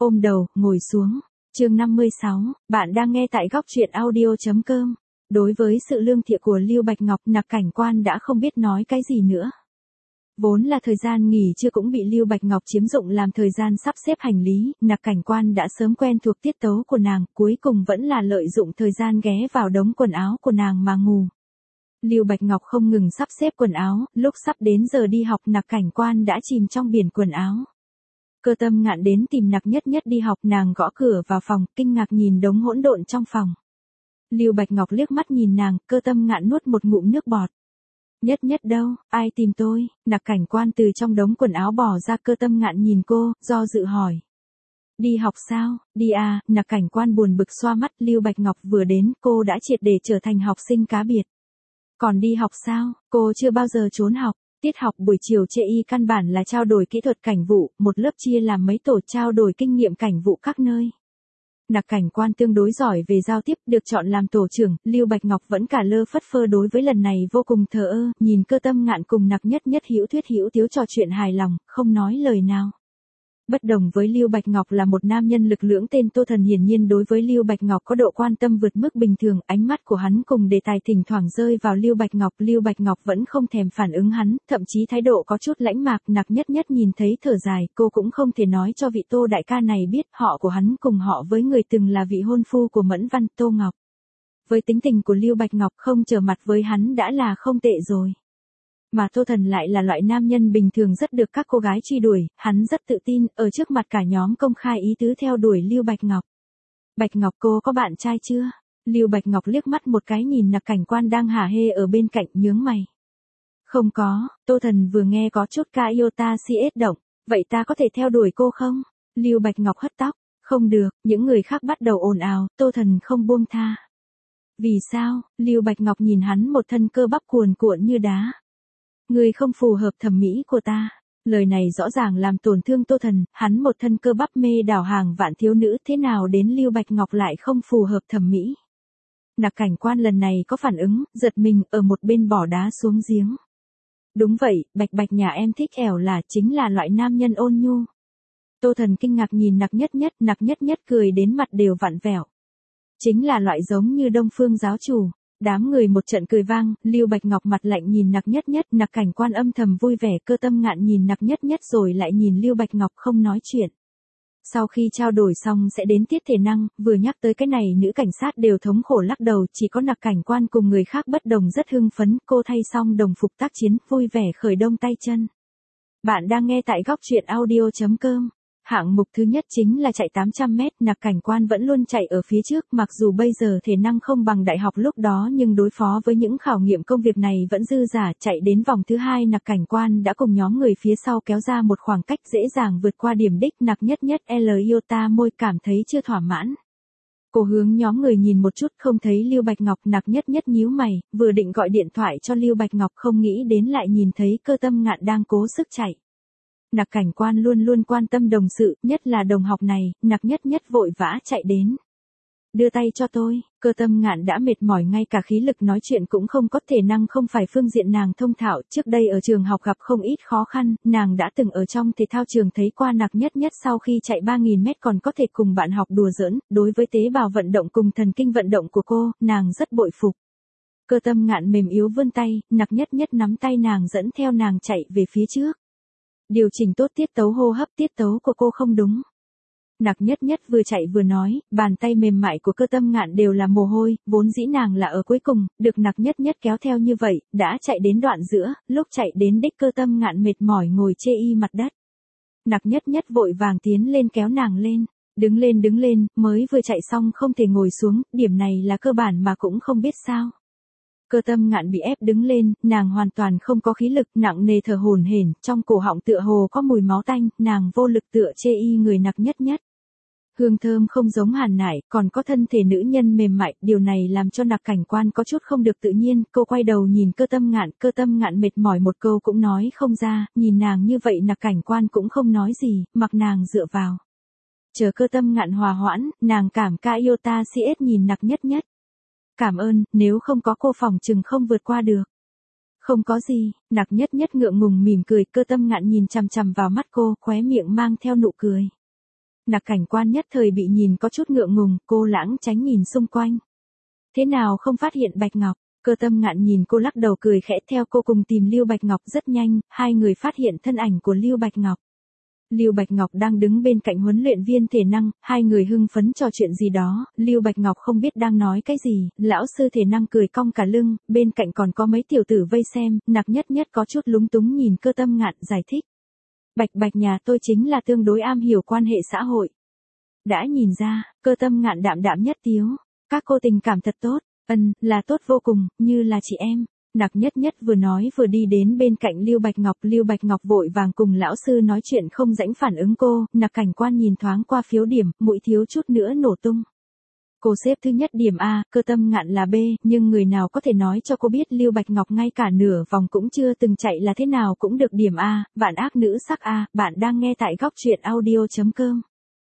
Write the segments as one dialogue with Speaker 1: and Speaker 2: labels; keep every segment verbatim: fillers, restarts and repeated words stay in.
Speaker 1: ôm đầu, ngồi xuống. Chương năm mươi sáu, bạn đang nghe tại góc truyện audio chấm com. Đối với sự lương thiện của Lưu Bạch Ngọc, Nặc Cảnh Quan đã không biết nói cái gì nữa. Vốn là thời gian nghỉ trưa cũng bị Lưu Bạch Ngọc chiếm dụng làm thời gian sắp xếp hành lý, Nặc Cảnh Quan đã sớm quen thuộc tiết tấu của nàng, cuối cùng vẫn là lợi dụng thời gian ghé vào đống quần áo của nàng mà ngủ. Lưu Bạch Ngọc không ngừng sắp xếp quần áo, lúc sắp đến giờ đi học Nặc Cảnh Quan đã chìm trong biển quần áo. Cơ Tâm Ngạn đến tìm Nặc Nhất Nhất đi học, nàng gõ cửa vào phòng, kinh ngạc nhìn đống hỗn độn trong phòng. Lưu Bạch Ngọc liếc mắt nhìn nàng, Cơ Tâm Ngạn nuốt một ngụm nước bọt. Nhất Nhất đâu, ai tìm tôi? Nặc Cảnh Quan từ trong đống quần áo bỏ ra, Cơ Tâm Ngạn nhìn cô, do dự hỏi. Đi học sao? Đi à, Nặc Cảnh Quan buồn bực xoa mắt, Lưu Bạch Ngọc vừa đến, cô đã triệt để trở thành học sinh cá biệt. Còn đi học sao? Cô chưa bao giờ trốn học. Tiết học buổi chiều chê y căn bản là trao đổi kỹ thuật cảnh vụ, một lớp chia làm mấy tổ trao đổi kinh nghiệm cảnh vụ các nơi. Nặc Cảnh Quan tương đối giỏi về giao tiếp, được chọn làm tổ trưởng, Lưu Bạch Ngọc vẫn cả lơ phất phơ đối với lần này vô cùng thờ ơ, nhìn Cơ Tâm Ngạn cùng Nặc Nhất Nhất hữu thuyết hữu tiếu trò chuyện hài lòng, không nói lời nào. Bất đồng với Lưu Bạch Ngọc là một nam nhân lực lưỡng tên Tô Thần, hiển nhiên đối với Lưu Bạch Ngọc có độ quan tâm vượt mức bình thường, ánh mắt của hắn cùng đề tài thỉnh thoảng rơi vào Lưu Bạch Ngọc, Lưu Bạch Ngọc vẫn không thèm phản ứng hắn, thậm chí thái độ có chút lãnh mạc. Nặc Nhất Nhất nhìn thấy thở dài, cô cũng không thể nói cho vị Tô đại ca này biết, họ của hắn cùng họ với người từng là vị hôn phu của Mẫn Văn, Tô Ngọc. Với tính tình của Lưu Bạch Ngọc, không trở mặt với hắn đã là không tệ rồi. Mà Tô Thần lại là loại nam nhân bình thường rất được các cô gái truy đuổi, hắn rất tự tin, ở trước mặt cả nhóm công khai ý tứ theo đuổi Lưu Bạch Ngọc. Bạch Ngọc, cô có bạn trai chưa? Lưu Bạch Ngọc liếc mắt một cái nhìn Nặc Cảnh Quan đang hả hê ở bên cạnh, nhướng mày. Không có. Tô Thần vừa nghe có chút ca iota si ết động, vậy ta có thể theo đuổi cô không? Lưu Bạch Ngọc hất tóc, không được, những người khác bắt đầu ồn ào, Tô Thần không buông tha. Vì sao? Lưu Bạch Ngọc nhìn hắn một thân cơ bắp cuồn cuộn như đá. Người không phù hợp thẩm mỹ của ta. Lời này rõ ràng làm tổn thương Tô Thần, hắn một thân cơ bắp mê đảo hàng vạn thiếu nữ, thế nào đến Lưu Bạch Ngọc lại không phù hợp thẩm mỹ. Nặc Cảnh Quan lần này có phản ứng, giật mình, ở một bên bỏ đá xuống giếng. Đúng vậy, Bạch Bạch nhà em thích ẻo là, chính là loại nam nhân ôn nhu. Tô Thần kinh ngạc nhìn Nặc Nhất Nhất, Nặc Nhất Nhất cười đến mặt đều vặn vẹo. Chính là loại giống như Đông Phương giáo chủ. Đám người một trận cười vang, Lưu Bạch Ngọc mặt lạnh nhìn Nặc Nhất Nhất, Nặc Cảnh Quan âm thầm vui vẻ, Cơ Tâm Ngạn nhìn Nặc Nhất Nhất rồi lại nhìn Lưu Bạch Ngọc không nói chuyện. Sau khi trao đổi xong sẽ đến tiết thể năng, vừa nhắc tới cái này nữ cảnh sát đều thống khổ lắc đầu, chỉ có Nặc Cảnh Quan cùng người khác bất đồng rất hưng phấn, cô thay xong đồng phục tác chiến, vui vẻ khởi động tay chân. Bạn đang nghe tại góc truyện audio chấm com. Hạng mục thứ nhất chính là chạy tám trăm mét, Nặc Cảnh Quan vẫn luôn chạy ở phía trước, mặc dù bây giờ thể năng không bằng đại học lúc đó nhưng đối phó với những khảo nghiệm công việc này vẫn dư giả, chạy đến vòng thứ hai Nặc Cảnh Quan đã cùng nhóm người phía sau kéo ra một khoảng cách dễ dàng vượt qua điểm đích, Nặc Nhất Nhất L iota môi cảm thấy chưa thỏa mãn. Cô hướng nhóm người nhìn một chút không thấy Lưu Bạch Ngọc, Nặc Nhất Nhất nhíu mày, vừa định gọi điện thoại cho Lưu Bạch Ngọc không nghĩ đến lại nhìn thấy Cơ Tâm Ngạn đang cố sức chạy. Nặc Cảnh Quan luôn luôn quan tâm đồng sự, nhất là đồng học này, Nặc Nhất Nhất vội vã chạy đến. Đưa tay cho tôi, Cơ Tâm Ngạn đã mệt mỏi ngay cả khí lực nói chuyện cũng không có, thể năng không phải phương diện nàng thông thạo, trước đây ở trường học gặp không ít khó khăn, nàng đã từng ở trong thể thao trường thấy qua Nặc Nhất Nhất sau khi chạy ba nghìn mét còn có thể cùng bạn học đùa giỡn, đối với tế bào vận động cùng thần kinh vận động của cô, nàng rất bội phục. Cơ Tâm Ngạn mềm yếu vươn tay, Nặc Nhất Nhất nắm tay nàng dẫn theo nàng chạy về phía trước. Điều chỉnh tốt tiết tấu hô hấp, tiết tấu của cô không đúng. Nặc Nhất Nhất vừa chạy vừa nói, bàn tay mềm mại của Cơ Tâm Ngạn đều là mồ hôi, vốn dĩ nàng là ở cuối cùng, được Nặc Nhất Nhất kéo theo như vậy, đã chạy đến đoạn giữa, lúc chạy đến đích Cơ Tâm Ngạn mệt mỏi ngồi chê y mặt đất. Nặc Nhất Nhất vội vàng tiến lên kéo nàng lên, đứng lên đứng lên, mới vừa chạy xong không thể ngồi xuống, điểm này là cơ bản mà cũng không biết sao. Cơ Tâm Ngạn bị ép đứng lên, nàng hoàn toàn không có khí lực, nặng nề thở hổn hển, trong cổ họng tựa hồ có mùi máu tanh, nàng vô lực tựa chê y người Nặc Nhất Nhất. Hương thơm không giống hàn nải, còn có thân thể nữ nhân mềm mại, điều này làm cho Nặc Cảnh Quan có chút không được tự nhiên, cô quay đầu nhìn Cơ Tâm Ngạn, Cơ Tâm Ngạn mệt mỏi một câu cũng nói không ra, nhìn nàng như vậy Nặc Cảnh Quan cũng không nói gì, mặc nàng dựa vào. Chờ Cơ Tâm Ngạn hòa hoãn, nàng cảm ca iota si ết nhìn Nặc Nhất Nhất. Cảm ơn, nếu không có cô phòng chừng không vượt qua được. Không có gì, Nặc Nhất Nhất ngượng ngùng mỉm cười, Cơ Tâm Ngạn nhìn chằm chằm vào mắt cô, khóe miệng mang theo nụ cười. Nặc cảnh quan nhất thời bị nhìn có chút ngượng ngùng, cô lãng tránh nhìn xung quanh. Thế nào không phát hiện Bạch Ngọc? Cơ Tâm Ngạn nhìn cô lắc đầu cười khẽ, theo cô cùng tìm Lưu Bạch Ngọc. Rất nhanh, hai người phát hiện thân ảnh của Lưu Bạch Ngọc. Lưu Bạch Ngọc đang đứng bên cạnh huấn luyện viên thể năng, hai người hưng phấn trò chuyện gì đó, Lưu Bạch Ngọc không biết đang nói cái gì, lão sư thể năng cười cong cả lưng, bên cạnh còn có mấy tiểu tử vây xem, Nặc Nhất Nhất có chút lúng túng nhìn Cơ Tâm Ngạn giải thích. Bạch Bạch nhà tôi chính là tương đối am hiểu quan hệ xã hội. Đã nhìn ra, Cơ Tâm Ngạn đạm đạm nhất tiếu, các cô tình cảm thật tốt, ân, là tốt vô cùng, như là chị em. Nặc Nhất Nhất vừa nói vừa đi đến bên cạnh Lưu Bạch Ngọc, Lưu Bạch Ngọc vội vàng cùng lão sư nói chuyện không rãnh phản ứng cô, Nặc cảnh quan nhìn thoáng qua phiếu điểm, mũi thiếu chút nữa nổ tung. Cô xếp thứ nhất điểm A, Cơ Tâm Ngạn là B, nhưng người nào có thể nói cho cô biết Lưu Bạch Ngọc ngay cả nửa vòng cũng chưa từng chạy là thế nào cũng được điểm A, vạn ác nữ sắc A, bạn đang nghe tại góc truyện audio chấm com.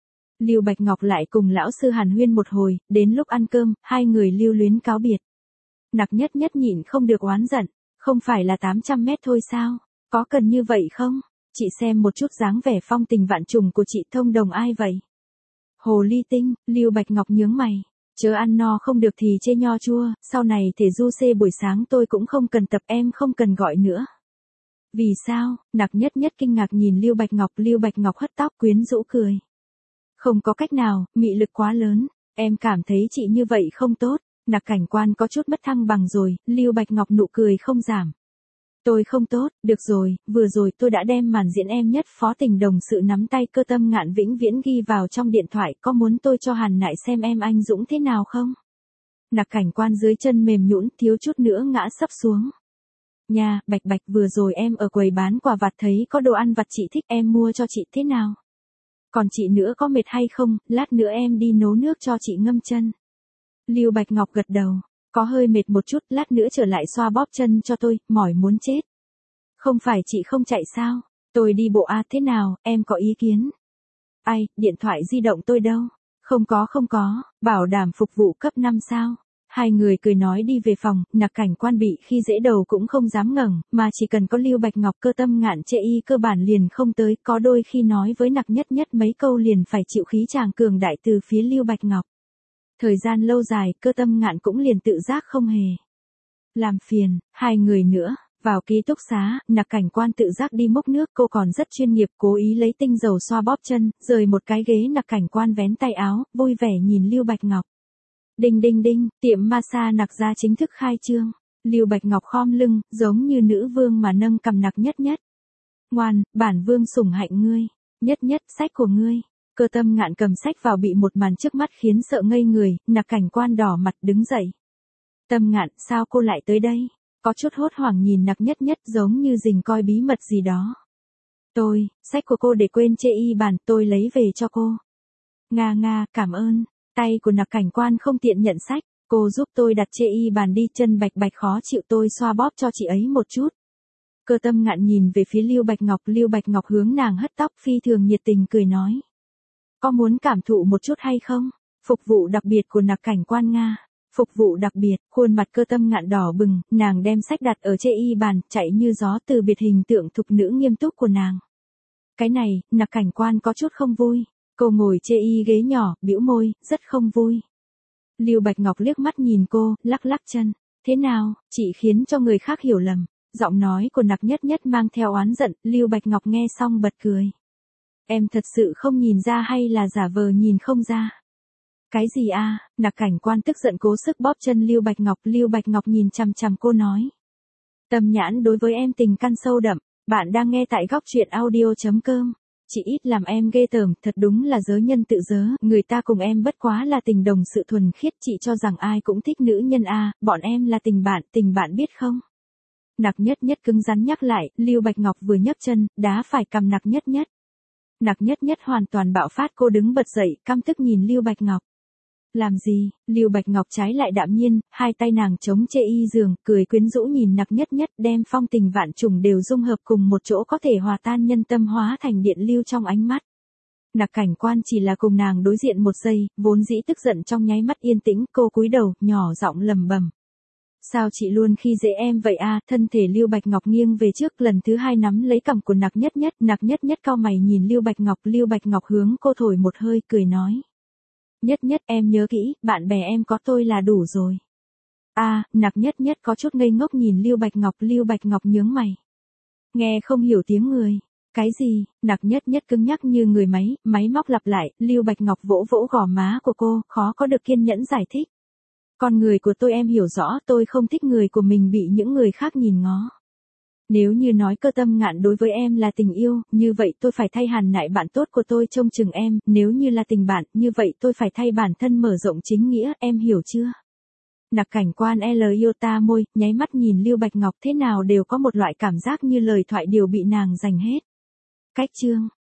Speaker 1: Lưu Bạch Ngọc lại cùng lão sư hàn huyên một hồi, đến lúc ăn cơm, hai người lưu luyến cáo biệt. Nặc Nhất Nhất nhịn không được oán giận, không phải là tám trăm mét thôi sao, có cần như vậy không? Chị xem một chút dáng vẻ phong tình vạn trùng của chị thông đồng ai vậy? Hồ ly tinh, Lưu Bạch Ngọc nhướng mày, chớ ăn no không được thì chê nho chua, sau này thể du xê buổi sáng tôi cũng không cần tập, em không cần gọi nữa. Vì sao? Nặc Nhất Nhất kinh ngạc nhìn Lưu Bạch Ngọc, Lưu Bạch Ngọc hất tóc quyến rũ cười. Không có cách nào, mị lực quá lớn, em cảm thấy chị như vậy không tốt. Nặc cảnh quan có chút mất thăng bằng rồi, Lưu Bạch Ngọc nụ cười không giảm. Tôi không tốt, được rồi, vừa rồi tôi đã đem màn diễn em nhất phó tình đồng sự nắm tay Cơ Tâm Ngạn vĩnh viễn ghi vào trong điện thoại, có muốn tôi cho Hàn Nại xem em anh dũng thế nào không? Nặc cảnh quan dưới chân mềm nhũn, thiếu chút nữa ngã sấp xuống. Nha, Bạch Bạch, vừa rồi em ở quầy bán quà vặt thấy có đồ ăn vặt chị thích, em mua cho chị thế nào? Còn chị nữa có mệt hay không, lát nữa em đi nấu nước cho chị ngâm chân. Lưu Bạch Ngọc gật đầu, có hơi mệt một chút, lát nữa trở lại xoa bóp chân cho tôi, mỏi muốn chết. Không phải chị không chạy sao? Tôi đi bộ à, thế nào, em có ý kiến? Ai, điện thoại di động tôi đâu? Không có không có, bảo đảm phục vụ cấp năm sao? Hai người cười nói đi về phòng, Nặc cảnh quan bị khi dễ đầu cũng không dám ngẩng, mà chỉ cần có Lưu Bạch Ngọc Cơ Tâm Ngạn chê y cơ bản liền không tới, có đôi khi nói với Nặc Nhất Nhất mấy câu liền phải chịu khí tràng cường đại từ phía Lưu Bạch Ngọc. Thời gian lâu dài, Cơ Tâm Ngạn cũng liền tự giác không hề làm phiền, hai người nữa, vào ký túc xá, Nặc cảnh quan tự giác đi múc nước, cô còn rất chuyên nghiệp, cố ý lấy tinh dầu xoa bóp chân, rời một cái ghế, Nặc cảnh quan vén tay áo, vui vẻ nhìn Lưu Bạch Ngọc. Đinh đinh đinh, tiệm massage Nặc gia chính thức khai trương. Lưu Bạch Ngọc khom lưng, giống như nữ vương mà nâng cầm Nặc Nhất Nhất. Ngoan, bản vương sủng hạnh ngươi, Nhất Nhất, sách của ngươi. Cơ Tâm Ngạn cầm sách vào bị một màn trước mắt khiến sợ ngây người, Nặc cảnh quan đỏ mặt đứng dậy. Tâm Ngạn, sao cô lại tới đây? Có chút hốt hoảng nhìn Nặc Nhất Nhất giống như rình coi bí mật gì đó. Tôi, sách của cô để quên chê y bàn, tôi lấy về cho cô. Nga nga, cảm ơn. Tay của Nặc cảnh quan không tiện nhận sách, cô giúp tôi đặt chê y bàn đi, chân Bạch Bạch khó chịu, tôi xoa bóp cho chị ấy một chút. Cơ Tâm Ngạn nhìn về phía Lưu Bạch Ngọc, Lưu Bạch Ngọc hướng nàng hất tóc, phi thường nhiệt tình cười nói. Có muốn cảm thụ một chút hay không? Phục vụ đặc biệt của Nặc cảnh quan Nga. Phục vụ đặc biệt, khuôn mặt Cơ Tâm Ngạn đỏ bừng, nàng đem sách đặt ở chê y bàn, chạy như gió từ biệt hình tượng thục nữ nghiêm túc của nàng. Cái này, Nặc cảnh quan có chút không vui. Cô ngồi chê y ghế nhỏ, bĩu môi, rất không vui. Lưu Bạch Ngọc liếc mắt nhìn cô, lắc lắc chân. Thế nào, chị khiến cho người khác hiểu lầm. Giọng nói của Nặc Nhất Nhất mang theo oán giận, Lưu Bạch Ngọc nghe xong bật cười. Em thật sự không nhìn ra hay là giả vờ nhìn không ra? Cái gì a? Nặc cảnh quan tức giận cố sức bóp chân Lưu Bạch Ngọc, Lưu Bạch Ngọc nhìn chằm chằm cô nói. Tâm nhãn đối với em tình căn sâu đậm, bạn đang nghe tại góc truyện audio chấm com. Chị ít làm em ghê tởm, thật đúng là giới nhân tự dớ, người ta cùng em bất quá là tình đồng sự thuần khiết, chị cho rằng ai cũng thích nữ nhân a, bọn em là tình bạn, tình bạn biết không? Nặc Nhất Nhất cứng rắn nhắc lại, Lưu Bạch Ngọc vừa nhấc chân, đá phải cầm Nặc Nhất Nhất. Nặc Nhất Nhất hoàn toàn bạo phát, cô đứng bật dậy, căm tức nhìn Lưu Bạch Ngọc. Làm gì? Lưu Bạch Ngọc trái lại đạm nhiên, hai tay nàng chống chê y giường, cười quyến rũ nhìn Nặc Nhất Nhất, đem phong tình vạn trùng đều dung hợp cùng một chỗ, có thể hòa tan nhân tâm, hóa thành điện lưu trong ánh mắt. Nặc cảnh quan chỉ là cùng nàng đối diện một giây, vốn dĩ tức giận trong nháy mắt yên tĩnh, cô cúi đầu, nhỏ giọng lầm bầm. Sao chị luôn khi dễ em vậy à, thân thể Lưu Bạch Ngọc nghiêng về trước, lần thứ hai nắm lấy cằm của Nặc Nhất Nhất, Nặc Nhất Nhất cau mày nhìn Lưu Bạch Ngọc, Lưu Bạch Ngọc hướng cô thổi một hơi, cười nói. Nhất Nhất, em nhớ kỹ, bạn bè em có tôi là đủ rồi. À, Nặc Nhất Nhất có chút ngây ngốc nhìn Lưu Bạch Ngọc, Lưu Bạch Ngọc nhướng mày. Nghe không hiểu tiếng người. Cái gì? Nặc Nhất Nhất cứng nhắc như người máy, máy móc lặp lại, Lưu Bạch Ngọc vỗ vỗ gò má của cô, khó có được kiên nhẫn giải thích. Con người của tôi em hiểu rõ, tôi không thích người của mình bị những người khác nhìn ngó. Nếu như nói Cơ Tâm Ngạn đối với em là tình yêu, như vậy tôi phải thay Hàn Nại bạn tốt của tôi trông chừng em, nếu như là tình bạn, như vậy tôi phải thay bản thân mở rộng chính nghĩa, em hiểu chưa? Nặc Cảnh Quan L yêu ta môi, nháy mắt nhìn Lưu Bạch Ngọc thế nào đều có một loại cảm giác như lời thoại đều bị nàng giành hết. Cách chương